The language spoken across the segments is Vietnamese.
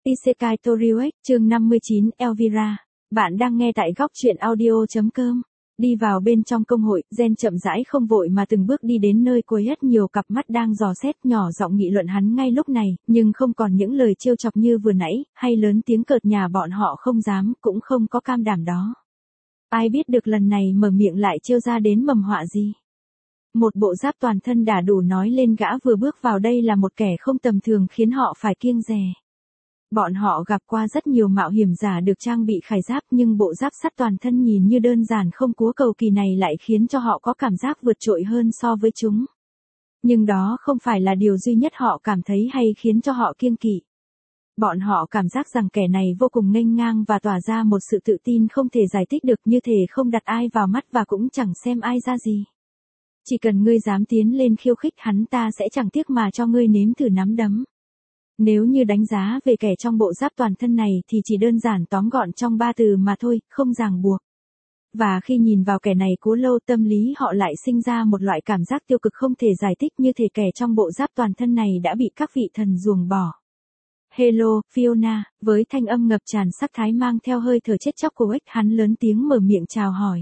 Isekai Toriuek, chương 59, Elvira. Bạn đang nghe tại góc truyện audio.com. Đi vào bên trong công hội, Gen chậm rãi không vội mà từng bước đi đến nơi Quaid nhiều cặp mắt đang dò xét nhỏ giọng nghị luận hắn ngay lúc này, nhưng không còn những lời trêu chọc như vừa nãy, hay lớn tiếng cợt nhà bọn họ không dám, cũng không có cam đảm đó. Ai biết được lần này mở miệng lại trêu ra đến mầm họa gì. Một bộ giáp toàn thân đã đủ nói lên gã vừa bước vào đây là một kẻ không tầm thường khiến họ phải kiêng dè. Bọn họ gặp qua rất nhiều mạo hiểm giả được trang bị khải giáp nhưng bộ giáp sắt toàn thân nhìn như đơn giản không cúa cầu kỳ này lại khiến cho họ có cảm giác vượt trội hơn so với chúng. Nhưng đó không phải là điều duy nhất họ cảm thấy hay khiến cho họ kiêng kỵ. Bọn họ cảm giác rằng kẻ này vô cùng nghênh ngang và tỏa ra một sự tự tin không thể giải thích được, như thể không đặt ai vào mắt và cũng chẳng xem ai ra gì. Chỉ cần ngươi dám tiến lên khiêu khích hắn ta sẽ chẳng tiếc mà cho ngươi nếm thử nắm đấm. Nếu như đánh giá về kẻ trong bộ giáp toàn thân này thì chỉ đơn giản tóm gọn trong 3 từ mà thôi, không ràng buộc. Và khi nhìn vào kẻ này cố lâu, tâm lý họ lại sinh ra một loại cảm giác tiêu cực không thể giải thích, như thể kẻ trong bộ giáp toàn thân này đã bị các vị thần ruồng bỏ. Hello, Fiona, với thanh âm ngập tràn sắc thái mang theo hơi thở chết chóc của Quaid, hắn lớn tiếng mở miệng chào hỏi.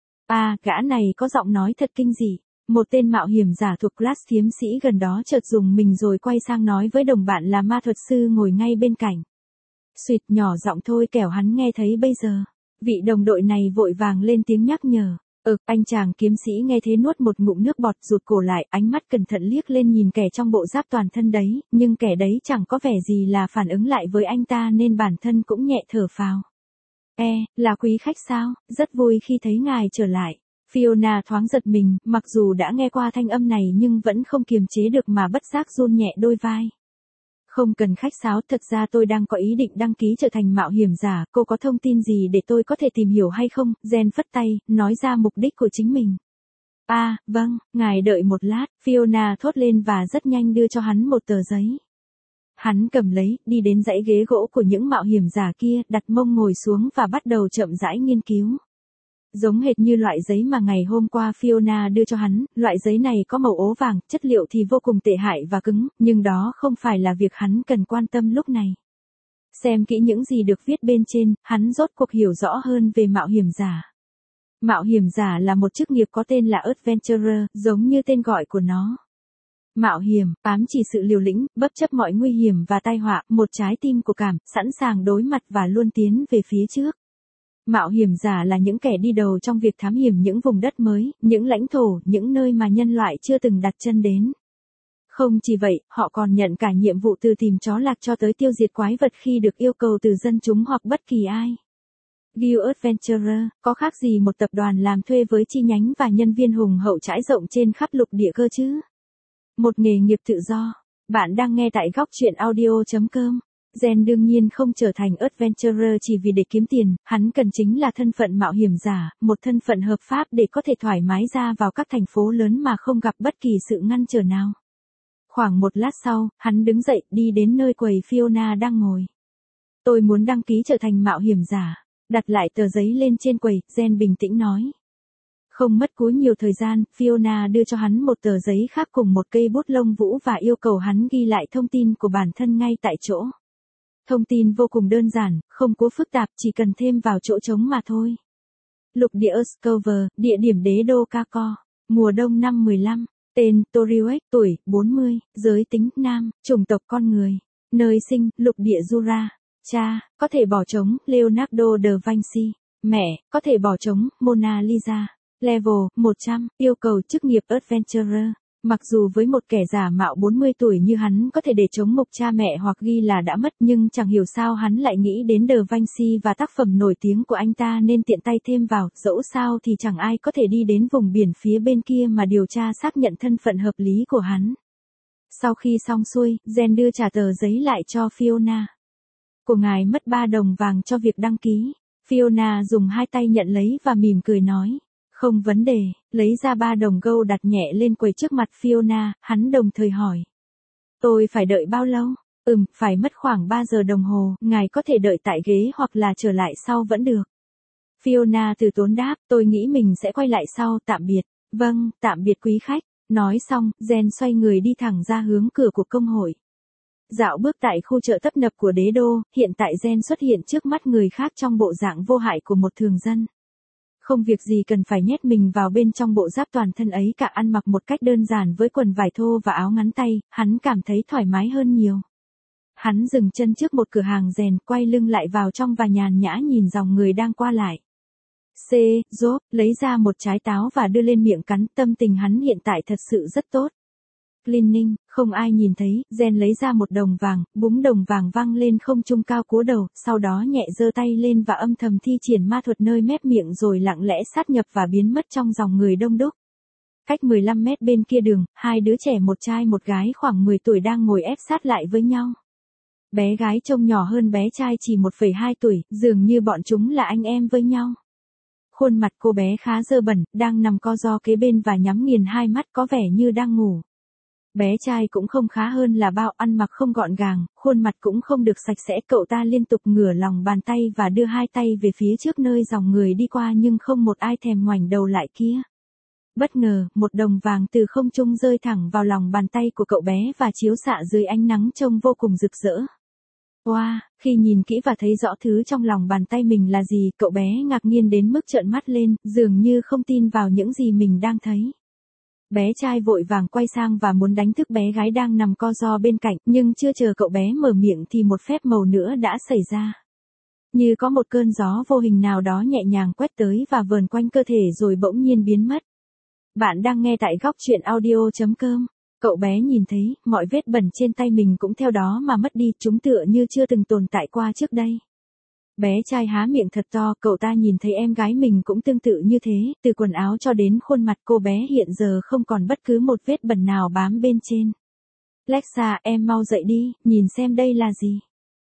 Gã này có giọng nói thật kinh dị. Một tên mạo hiểm giả thuộc class thiếm sĩ gần đó chợt dùng mình rồi quay sang nói với đồng bạn là ma thuật sư ngồi ngay bên cạnh. Xuyệt, nhỏ giọng thôi kẻo hắn nghe thấy bây giờ. Vị đồng đội này vội vàng lên tiếng nhắc nhở. Anh chàng kiếm sĩ nghe thế nuốt một ngụm nước bọt, rụt cổ lại, ánh mắt cẩn thận liếc lên nhìn kẻ trong bộ giáp toàn thân đấy, nhưng kẻ đấy chẳng có vẻ gì là phản ứng lại với anh ta nên bản thân cũng nhẹ thở phào. Là quý khách sao, rất vui khi thấy ngài trở lại. Fiona thoáng giật mình, mặc dù đã nghe qua thanh âm này nhưng vẫn không kiềm chế được mà bất giác run nhẹ đôi vai. Không cần khách sáo, thật ra tôi đang có ý định đăng ký trở thành mạo hiểm giả, cô có thông tin gì để tôi có thể tìm hiểu hay không? Gen phất tay, nói ra mục đích của chính mình. Vâng, ngài đợi một lát, Fiona thốt lên và rất nhanh đưa cho hắn một tờ giấy. Hắn cầm lấy, đi đến dãy ghế gỗ của những mạo hiểm giả kia, đặt mông ngồi xuống và bắt đầu chậm rãi nghiên cứu. Giống hệt như loại giấy mà ngày hôm qua Fiona đưa cho hắn, loại giấy này có màu ố vàng, chất liệu thì vô cùng tệ hại và cứng, nhưng đó không phải là việc hắn cần quan tâm lúc này. Xem kỹ những gì được viết bên trên, hắn rốt cuộc hiểu rõ hơn về mạo hiểm giả. Mạo hiểm giả là một chức nghiệp có tên là Adventurer, giống như tên gọi của nó. Mạo hiểm, ám chỉ sự liều lĩnh, bất chấp mọi nguy hiểm và tai họa, một trái tim của cảm, sẵn sàng đối mặt và luôn tiến về phía trước. Mạo hiểm giả là những kẻ đi đầu trong việc thám hiểm những vùng đất mới, những lãnh thổ, những nơi mà nhân loại chưa từng đặt chân đến. Không chỉ vậy, họ còn nhận cả nhiệm vụ từ tìm chó lạc cho tới tiêu diệt quái vật khi được yêu cầu từ dân chúng hoặc bất kỳ ai. Guild Adventurer, có khác gì một tập đoàn làm thuê với chi nhánh và nhân viên hùng hậu trải rộng trên khắp lục địa cơ chứ? Một nghề nghiệp tự do. Bạn đang nghe tại góc truyện audio.com. Gen đương nhiên không trở thành Adventurer chỉ vì để kiếm tiền, hắn cần chính là thân phận mạo hiểm giả, một thân phận hợp pháp để có thể thoải mái ra vào các thành phố lớn mà không gặp bất kỳ sự ngăn trở nào. Khoảng một lát sau, hắn đứng dậy, đi đến nơi quầy Fiona đang ngồi. Tôi muốn đăng ký trở thành mạo hiểm giả. Đặt lại tờ giấy lên trên quầy, Gen bình tĩnh nói. Không mất quá nhiều thời gian, Fiona đưa cho hắn một tờ giấy khác cùng một cây bút lông vũ và yêu cầu hắn ghi lại thông tin của bản thân ngay tại chỗ. Thông tin vô cùng đơn giản, không quá phức tạp, chỉ cần thêm vào chỗ trống mà thôi. Lục địa Uscover, địa điểm đế đô Kako, mùa đông năm 15, tên Toriuek, tuổi 40, giới tính nam, chủng tộc con người, nơi sinh, lục địa Jura, cha, có thể bỏ trống, Leonardo da Vinci, mẹ, có thể bỏ trống, Mona Lisa, level 100, yêu cầu chức nghiệp Adventurer. Mặc dù với một kẻ giả mạo 40 tuổi như hắn có thể để chống mục cha mẹ hoặc ghi là đã mất, nhưng chẳng hiểu sao hắn lại nghĩ đến Da Vinci và tác phẩm nổi tiếng của anh ta nên tiện tay thêm vào, dẫu sao thì chẳng ai có thể đi đến vùng biển phía bên kia mà điều tra xác nhận thân phận hợp lý của hắn. Sau khi xong xuôi, Gen đưa trả tờ giấy lại cho Fiona. Của ngài mất 3 đồng vàng cho việc đăng ký. Fiona dùng hai tay nhận lấy và mỉm cười nói. Không vấn đề, lấy ra 3 đồng gold đặt nhẹ lên quầy trước mặt Fiona, hắn đồng thời hỏi. Tôi phải đợi bao lâu? Phải mất khoảng 3 giờ đồng hồ, ngài có thể đợi tại ghế hoặc là trở lại sau vẫn được. Fiona từ tốn đáp, tôi nghĩ mình sẽ quay lại sau, tạm biệt. Vâng, tạm biệt quý khách. Nói xong, Gen xoay người đi thẳng ra hướng cửa của công hội. Dạo bước tại khu chợ tấp nập của đế đô, hiện tại Gen xuất hiện trước mắt người khác trong bộ dạng vô hại của một thường dân. Không việc gì cần phải nhét mình vào bên trong bộ giáp toàn thân ấy cả, ăn mặc một cách đơn giản với quần vải thô và áo ngắn tay, hắn cảm thấy thoải mái hơn nhiều. Hắn dừng chân trước một cửa hàng rèn, quay lưng lại vào trong và nhàn nhã nhìn dòng người đang qua lại. Job lấy ra một trái táo và đưa lên miệng cắn, tâm tình hắn hiện tại thật sự rất tốt. Cleaning, không ai nhìn thấy, Gen lấy ra một đồng vàng, búng đồng vàng văng lên không trung cao cúa đầu, sau đó nhẹ giơ tay lên và âm thầm thi triển ma thuật nơi mép miệng rồi lặng lẽ sát nhập và biến mất trong dòng người đông đúc. Cách 15 mét bên kia đường, hai đứa trẻ một trai một gái khoảng 10 tuổi đang ngồi ép sát lại với nhau. Bé gái trông nhỏ hơn bé trai chỉ 1,2 tuổi, dường như bọn chúng là anh em với nhau. Khuôn mặt cô bé khá dơ bẩn, đang nằm co ro kế bên và nhắm nghiền hai mắt có vẻ như đang ngủ. Bé trai cũng không khá hơn là bao, ăn mặc không gọn gàng, khuôn mặt cũng không được sạch sẽ, cậu ta liên tục ngửa lòng bàn tay và đưa hai tay về phía trước nơi dòng người đi qua nhưng không một ai thèm ngoảnh đầu lại kia. Bất ngờ, một đồng vàng từ không trung rơi thẳng vào lòng bàn tay của cậu bé và chiếu xạ dưới ánh nắng trông vô cùng rực rỡ. Wow, khi nhìn kỹ và thấy rõ thứ trong lòng bàn tay mình là gì, cậu bé ngạc nhiên đến mức trợn mắt lên, dường như không tin vào những gì mình đang thấy. Bé trai vội vàng quay sang và muốn đánh thức bé gái đang nằm co ro bên cạnh, nhưng chưa chờ cậu bé mở miệng thì một phép màu nữa đã xảy ra. Như có một cơn gió vô hình nào đó nhẹ nhàng quét tới và vờn quanh cơ thể rồi bỗng nhiên biến mất. Bạn đang nghe tại góc truyện audio.com. Cậu bé nhìn thấy, mọi vết bẩn trên tay mình cũng theo đó mà mất đi, chúng tựa như chưa từng tồn tại qua trước đây. Bé trai há miệng thật to, cậu ta nhìn thấy em gái mình cũng tương tự như thế, từ quần áo cho đến khuôn mặt cô bé hiện giờ không còn bất cứ một vết bẩn nào bám bên trên. Lexa, em mau dậy đi, nhìn xem đây là gì.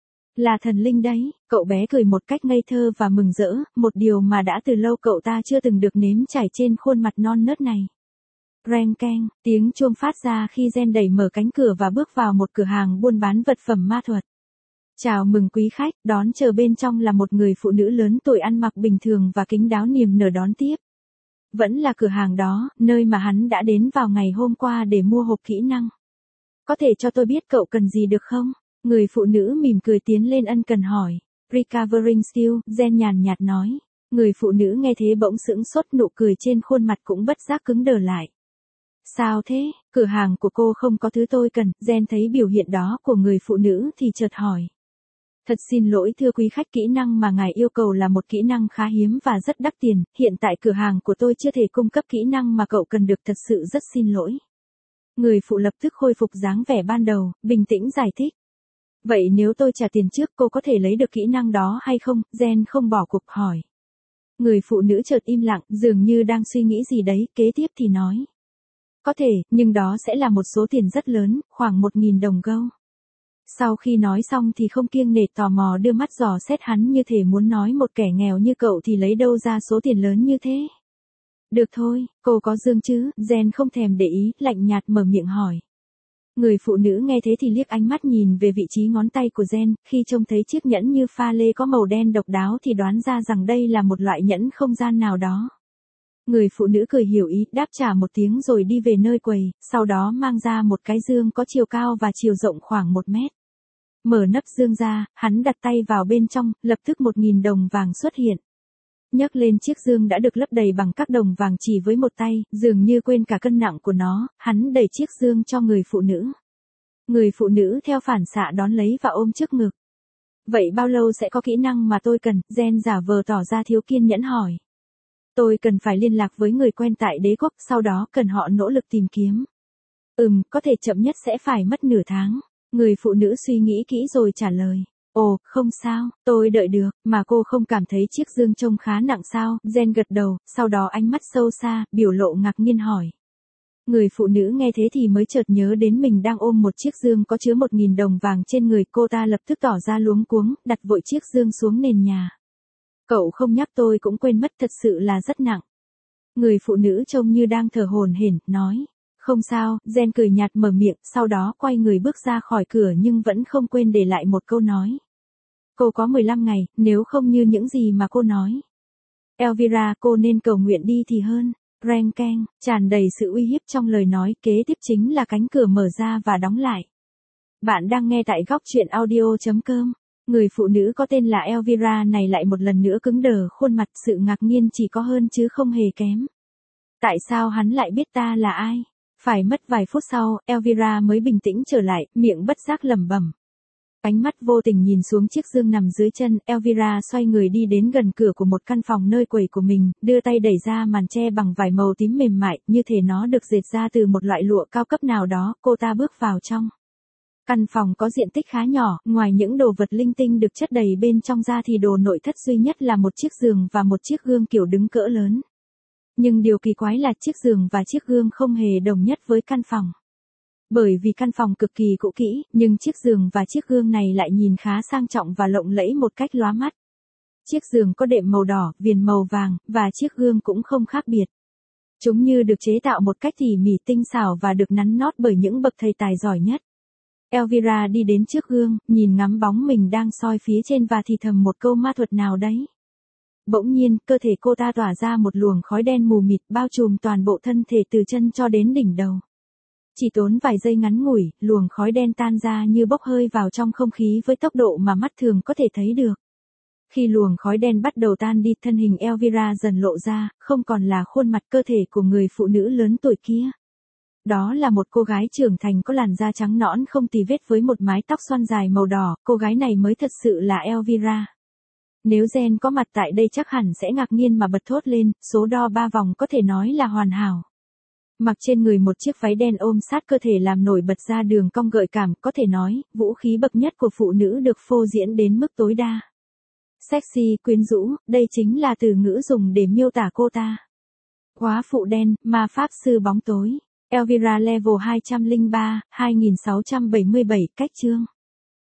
Là thần linh đấy, cậu bé cười một cách ngây thơ và mừng rỡ, một điều mà đã từ lâu cậu ta chưa từng được nếm trải trên khuôn mặt non nớt này. Reng keng, tiếng chuông phát ra khi Gen đẩy mở cánh cửa và bước vào một cửa hàng buôn bán vật phẩm ma thuật. Chào mừng quý khách, đón chờ bên trong là một người phụ nữ lớn tuổi ăn mặc bình thường và kính đáo niềm nở đón tiếp. Vẫn là cửa hàng đó, nơi mà hắn đã đến vào ngày hôm qua để mua hộp kỹ năng. Có thể cho tôi biết cậu cần gì được không? Người phụ nữ mỉm cười tiến lên ân cần hỏi. Recovering still, Gen nhàn nhạt nói. Người phụ nữ nghe thế bỗng sững sốt, nụ cười trên khuôn mặt cũng bất giác cứng đờ lại. Sao thế, cửa hàng của cô không có thứ tôi cần, Gen thấy biểu hiện đó của người phụ nữ thì chợt hỏi. Thật xin lỗi thưa quý khách, kỹ năng mà ngài yêu cầu là một kỹ năng khá hiếm và rất đắt tiền, hiện tại cửa hàng của tôi chưa thể cung cấp kỹ năng mà cậu cần được, thật sự rất xin lỗi. Người phụ lập tức khôi phục dáng vẻ ban đầu, bình tĩnh giải thích. Vậy nếu tôi trả tiền trước cô có thể lấy được kỹ năng đó hay không? Gen không bỏ cuộc hỏi. Người phụ nữ chợt im lặng, dường như đang suy nghĩ gì đấy, kế tiếp thì nói. Có thể, nhưng đó sẽ là một số tiền rất lớn, khoảng 1.000 đồng gold. Sau khi nói xong thì không kiêng nể tò mò đưa mắt dò xét hắn như thể muốn nói một kẻ nghèo như cậu thì lấy đâu ra số tiền lớn như thế. Được thôi, cô có dương chứ? Gen không thèm để ý, lạnh nhạt mở miệng hỏi. Người phụ nữ nghe thế thì liếc ánh mắt nhìn về vị trí ngón tay của Gen, khi trông thấy chiếc nhẫn như pha lê có màu đen độc đáo thì đoán ra rằng đây là một loại nhẫn không gian nào đó. Người phụ nữ cười hiểu ý, đáp trả một tiếng rồi đi về nơi quầy, sau đó mang ra một cái dương có chiều cao và chiều rộng khoảng 1 mét. Mở nắp dương ra, hắn đặt tay vào bên trong, lập tức 1.000 đồng vàng xuất hiện. Nhấc lên chiếc dương đã được lấp đầy bằng các đồng vàng chỉ với một tay, dường như quên cả cân nặng của nó, hắn đẩy chiếc dương cho người phụ nữ. Người phụ nữ theo phản xạ đón lấy và ôm trước ngực. Vậy bao lâu sẽ có kỹ năng mà tôi cần? Gen giả vờ tỏ ra thiếu kiên nhẫn hỏi. Tôi cần phải liên lạc với người quen tại đế quốc, sau đó cần họ nỗ lực tìm kiếm. Có thể chậm nhất sẽ phải mất nửa tháng. Người phụ nữ suy nghĩ kỹ rồi trả lời. Ồ, không sao, tôi đợi được, mà cô không cảm thấy chiếc dương trông khá nặng sao? Gen gật đầu, sau đó ánh mắt sâu xa, biểu lộ ngạc nhiên hỏi. Người phụ nữ nghe thế thì mới chợt nhớ đến mình đang ôm một chiếc dương có chứa 1.000 đồng vàng trên người, cô ta lập tức tỏ ra luống cuống, đặt vội chiếc dương xuống nền nhà. Cậu không nhắc tôi cũng quên mất, thật sự là rất nặng. Người phụ nữ trông như đang thở hổn hển, nói. Không sao, Gen cười nhạt mở miệng, sau đó quay người bước ra khỏi cửa nhưng vẫn không quên để lại một câu nói. Cô có 15 ngày, nếu không như những gì mà cô nói. Elvira, cô nên cầu nguyện đi thì hơn. Reng keng, tràn đầy sự uy hiếp trong lời nói, kế tiếp chính là cánh cửa mở ra và đóng lại. Bạn đang nghe tại góc truyện audio.com. Người phụ nữ có tên là Elvira này lại một lần nữa cứng đờ khuôn mặt, sự ngạc nhiên chỉ có hơn chứ không hề kém. Tại sao hắn lại biết ta là ai? Phải mất vài phút sau, Elvira mới bình tĩnh trở lại, miệng bất giác lẩm bẩm. Ánh mắt vô tình nhìn xuống chiếc giường nằm dưới chân, Elvira xoay người đi đến gần cửa của một căn phòng nơi quầy của mình, đưa tay đẩy ra màn che bằng vải màu tím mềm mại, như thể nó được dệt ra từ một loại lụa cao cấp nào đó, cô ta bước vào trong. Căn phòng có diện tích khá nhỏ, ngoài những đồ vật linh tinh được chất đầy bên trong ra thì đồ nội thất duy nhất là một chiếc giường và một chiếc gương kiểu đứng cỡ lớn. Nhưng điều kỳ quái là chiếc giường và chiếc gương không hề đồng nhất với căn phòng. Bởi vì căn phòng cực kỳ cũ kỹ, nhưng chiếc giường và chiếc gương này lại nhìn khá sang trọng và lộng lẫy một cách lóa mắt. Chiếc giường có đệm màu đỏ, viền màu vàng, và chiếc gương cũng không khác biệt. Chúng như được chế tạo một cách tỉ mỉ tinh xảo và được nắn nót bởi những bậc thầy tài giỏi nhất. Elvira đi đến trước gương, nhìn ngắm bóng mình đang soi phía trên và thì thầm một câu ma thuật nào đấy. Bỗng nhiên, cơ thể cô ta tỏa ra một luồng khói đen mù mịt bao trùm toàn bộ thân thể từ chân cho đến đỉnh đầu. Chỉ tốn vài giây ngắn ngủi, luồng khói đen tan ra như bốc hơi vào trong không khí với tốc độ mà mắt thường có thể thấy được. Khi luồng khói đen bắt đầu tan đi, thân hình Elvira dần lộ ra, không còn là khuôn mặt cơ thể của người phụ nữ lớn tuổi kia. Đó là một cô gái trưởng thành có làn da trắng nõn không tì vết với một mái tóc xoăn dài màu đỏ, cô gái này mới thật sự là Elvira. Nếu Jen có mặt tại đây chắc hẳn sẽ ngạc nhiên mà bật thốt lên, số đo 3 vòng có thể nói là hoàn hảo. Mặc trên người một chiếc váy đen ôm sát cơ thể làm nổi bật ra đường cong gợi cảm, có thể nói, vũ khí bậc nhất của phụ nữ được phô diễn đến mức tối đa. Sexy, quyến rũ, đây chính là từ ngữ dùng để miêu tả cô ta. Quá phụ đen, ma pháp sư bóng tối. Elvira Level 203, 2677, cách chương.